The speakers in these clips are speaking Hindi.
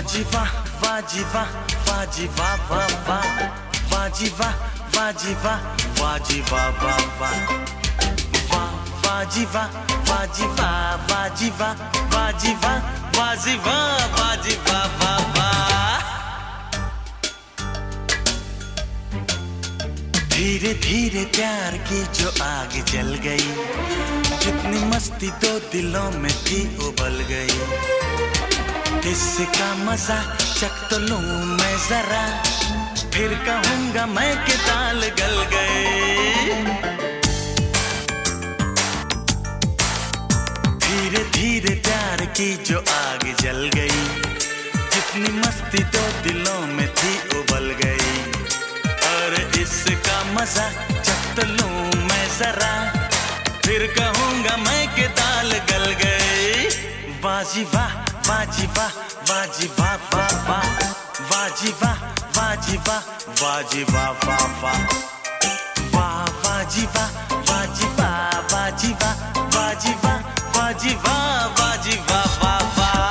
वाजी वाह वाजी वाह वाजी वाह वाह वाह वाजी वाह वाजी वाह वाजी वाह वाह वाह वाजी वाह वाजी वाह वाजी वाह वाजी वाह वाजी वाह वाजी वाह वाह वाह। धीरे धीरे प्यार की जो आग जल गई, जितनी मस्ती दो दिलों में थी उबल गई। इसका मजा चख तो लूं मैं जरा, फिर कहूंगा मैं कि दाल गल गए। धीरे धीरे प्यार की जो आग जल गई, जितनी मस्ती दो दिलों में थी उबल गई। और इसका मजा चख तो लूं मैं जरा, फिर कहूंगा मैं कि दाल गल गई। वाजी वाह वाजी वाह वाजी वाह वाह वाह वाजी वाह वाजी वाह वाजी वाह वाह वाह वाह वाजी वाह वाजी वाह वाजी वाह वाजी वाह वाजी वाह वाजी वाह वाह वाह।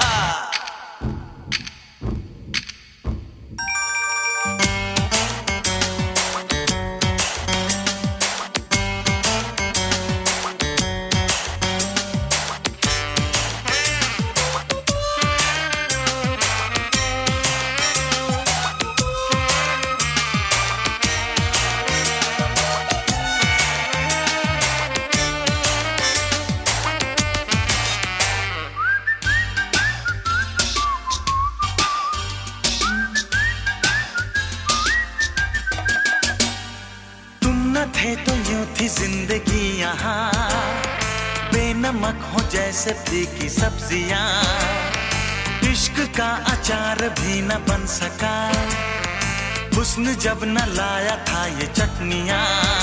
थे तो यूं थी जिंदगी यहाँ, बेनमक हो जैसे फीकी सब्जियाँ। इश्क का अचार भी न बन सका, हुस्न जब न लाया था ये चटनियाँ।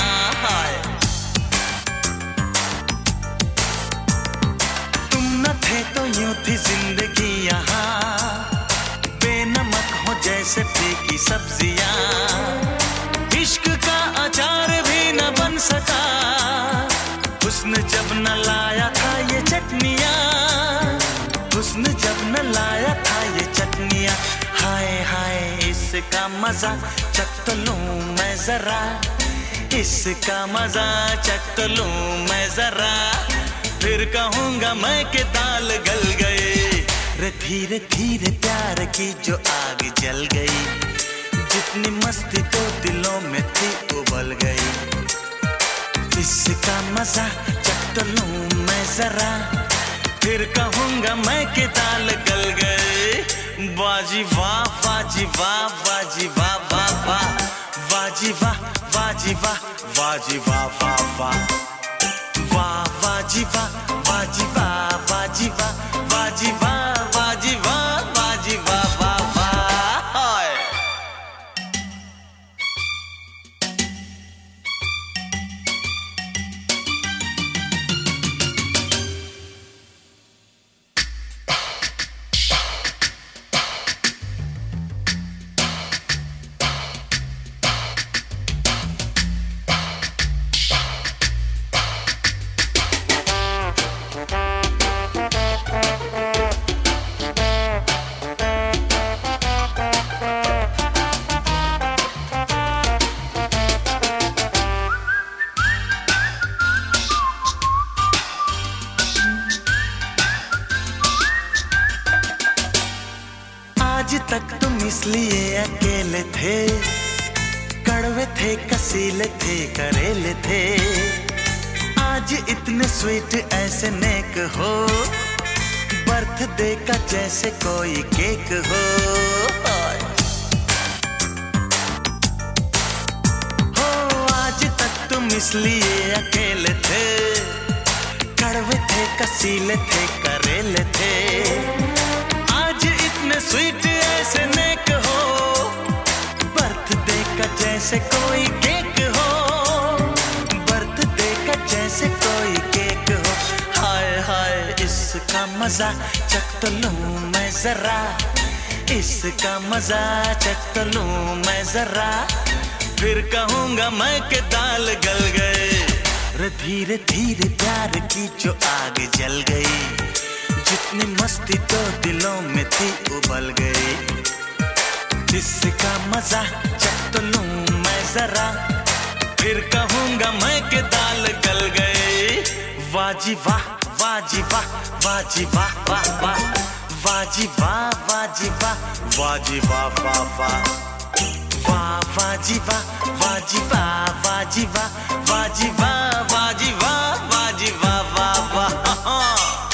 तुम न थे तो यूं थी जिंदगी यहाँ, बेनमक हो जैसे फीकी सब्जियाँ। इश्क का अचार भी न बन सका, हुस्न जब न लाया था ये चटनियाँ। हुस्न जब न लाया था ये चटनियाँ। हाय हाय इसका मजा चख तो लूं मैं जरा, इसका मजा चख तो लूं मैं जरा, फिर कहूंगा मैं कि दाल गल गए। रे धीरे धीरे प्यार की जो आग जल गई, जितनी मस्ती तो दिलों में थी उबल गई। इसका मजा चख तो लूं मैं जरा, फिर कहूंगा मैं कि दाल गल गए। वाजी वाह वाजी वाह वाजी वाह वाह वाह वाजी वाह वाजी वाह वाजी वाह वाह वाह वाह वाजी वाह वाजी वाह वाजी वाह वाजी वाह वाजी वाह वाजी वाह वाह वाह। आज तक तुम इसलिए अकेले थे, कड़वे थे कसीले थे करेले थे। आज इतने स्वीट ऐसे नेक हो, बर्थडे का जैसे कोई केक हो। आज तक तुम इसलिए अकेले थे, कड़वे थे कसीले थे करेले थे। आज इतने स्वीट ऐसे नेक हो, बर्थडे का जैसे कोई केक हो, बर्थडे का जैसे कोई केक हो। हाय हाय इसका मजा चख तो लूं मैं जरा, इसका मजा चख तो लूं मैं जरा, फिर कहूंगा मैं कि दाल गल गए। रे धीरे धीरे प्यार की जो आग जल गई, जितनी मस्ती तो दिलों में थी उबल गई, इसका मजा चख तो लूं मैं जरा, फिर कहूंगा मैं कि दाल गल गए। वाह जी वाह, वाह जी वाह, वाह जी वाह वाह वाह, वाह जी वाह, वाह जी वाह, वाह जी वाह वाह वाह, वाह वाह जी वाह, वाह जी वाह, वाह जी वाह, वाह जी वाह, वाह जी वाह, वाह जी वाह वाह वाह।